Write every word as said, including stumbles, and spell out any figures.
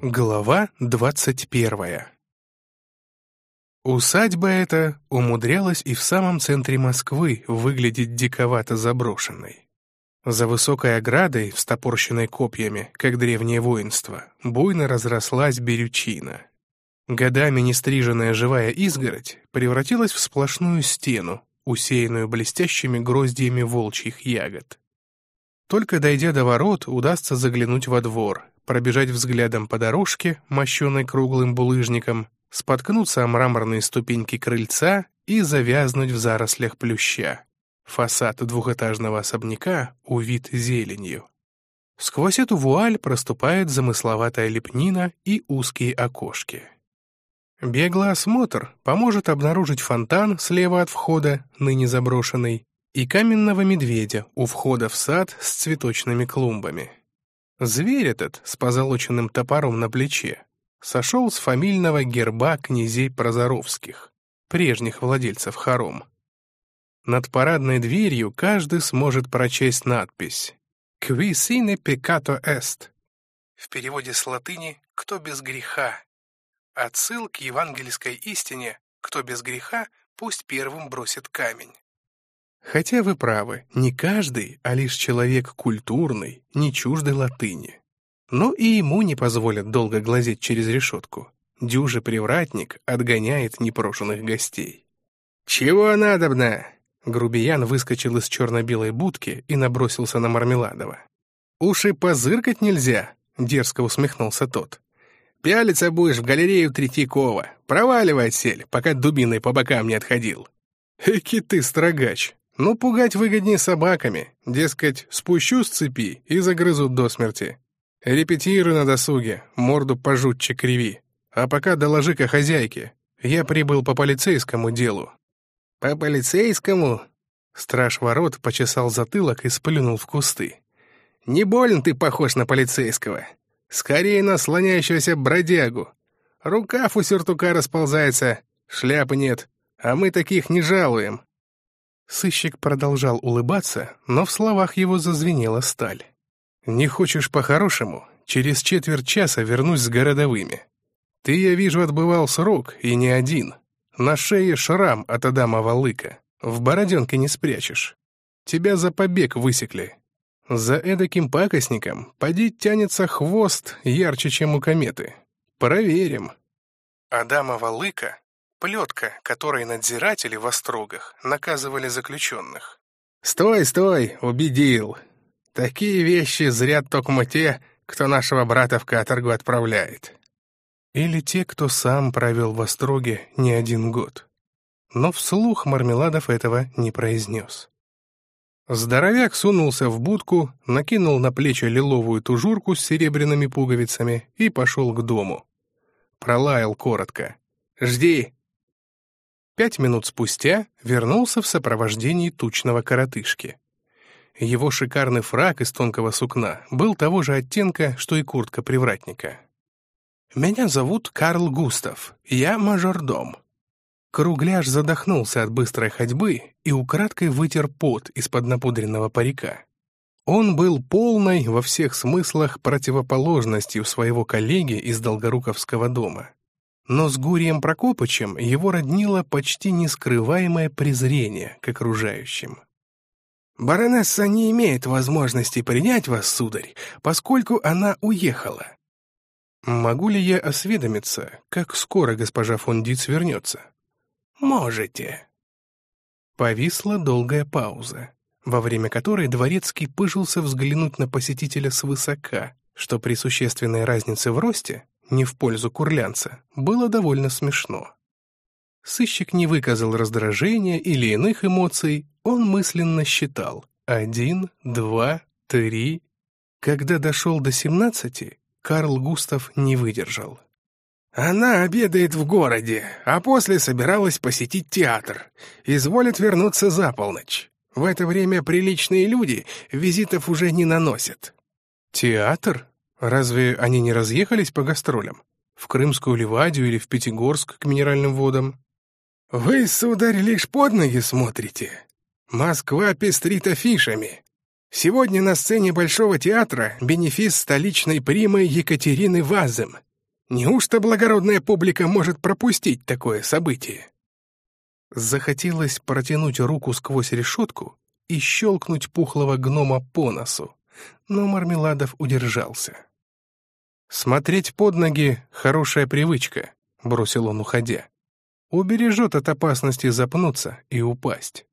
Глава двадцать первая. Усадьба эта умудрялась и в самом центре Москвы выглядеть диковато заброшенной. За высокой оградой, встопорщенной копьями, как древнее воинство, буйно разрослась берючина. Годами нестриженная живая изгородь превратилась в сплошную стену, усеянную блестящими гроздьями волчьих ягод. Только дойдя до ворот, удастся заглянуть во двор, пробежать взглядом по дорожке, мощенной круглым булыжником, споткнуться о мраморные ступеньки крыльца и завязнуть в зарослях плюща. Фасад двухэтажного особняка увит зеленью. Сквозь эту вуаль проступает замысловатая лепнина и узкие окошки. Беглый осмотр поможет обнаружить фонтан слева от входа, ныне заброшенный, и каменного медведя у входа в сад с цветочными клумбами. Зверь этот с позолоченным топором на плече сошел с фамильного герба князей Прозоровских, прежних владельцев хором. Над парадной дверью каждый сможет прочесть надпись «Qui sine peccato est», в переводе с латыни «Кто без греха», отсыл к евангельской истине «Кто без греха, пусть первым бросит камень». Хотя вы правы, не каждый, а лишь человек культурный, не чуждый латыни. Но и ему не позволят долго глазеть через решетку. Дюжий привратник отгоняет непрошенных гостей. «Чего надобно?» Грубиян выскочил из черно-белой будки и набросился на Мармеладова. «Уж и позыркать нельзя», — дерзко усмехнулся тот. «Пялиться будешь в галерею Третьякова. Проваливай отсель, пока дубиной по бокам не отходил». «Эки ты, строгач! Ну, пугать выгоднее собаками. Дескать, спущу с цепи и загрызут до смерти. Репетируй на досуге, морду пожутче криви. А пока доложи-ка хозяйке. Я прибыл по полицейскому делу». «По полицейскому?» Страж ворот почесал затылок и сплюнул в кусты. «Не больно ты похож на полицейского. Скорее на слоняющегося бродягу. Рукав у сюртука расползается, шляпы нет, а мы таких не жалуем». Сыщик продолжал улыбаться, но в словах его зазвенела сталь. «Не хочешь по-хорошему? Через четверть часа вернусь с городовыми. Ты, я вижу, отбывал срок, и не один. На шее шрам от Адама Валыка. В бороденке не спрячешь. Тебя за побег высекли. За эдаким пакостником поди тянется хвост ярче, чем у кометы. Проверим». Адама Валыка — плетка, которой надзиратели в острогах наказывали заключенных. «Стой, стой, убедил. Такие вещи зря токмо те, кто нашего брата в каторгу отправляет». Или те, кто сам провел в остроге не один год. Но вслух Мармеладов этого не произнес. Здоровяк сунулся в будку, накинул на плечи лиловую тужурку с серебряными пуговицами и пошел к дому. Пролаял коротко: «Жди!» Пять минут спустя вернулся в сопровождении тучного коротышки. Его шикарный фрак из тонкого сукна был того же оттенка, что и куртка привратника. «Меня зовут Карл Густав, я мажордом». Кругляш задохнулся от быстрой ходьбы и украдкой вытер пот из-под напудренного парика. Он был полной во всех смыслах противоположностью своего коллеги из Долгоруковского дома. Но с Гурием Прокопычем его роднило почти нескрываемое презрение к окружающим. «Баронесса не имеет возможности принять вас, сударь, поскольку она уехала». «Могу ли я осведомиться, как скоро госпожа фон Диц вернется?» «Можете». Повисла долгая пауза, во время которой дворецкий пыжился взглянуть на посетителя свысока, что при существенной разнице в росте, не в пользу курлянца, было довольно смешно. Сыщик не выказал раздражения или иных эмоций, он мысленно считал один, два, три. Когда дошел до семнадцати, Карл Густав не выдержал. «Она обедает в городе, а после собиралась посетить театр. Изволит вернуться за полночь. В это время приличные люди визитов уже не наносят». «Театр? Разве они не разъехались по гастролям? В Крымскую Ливадию или в Пятигорск к минеральным водам?» «Вы, сударь, лишь под ноги смотрите. Москва пестрит афишами. Сегодня на сцене Большого театра бенефис столичной примы Екатерины Вазем. Неужто благородная публика может пропустить такое событие? Захотелось протянуть руку сквозь решетку и щелкнуть пухлого гнома по носу, но Мармеладов удержался. «Смотреть под ноги — хорошая привычка», — бросил он, уходя. «Убережет от опасности запнуться и упасть».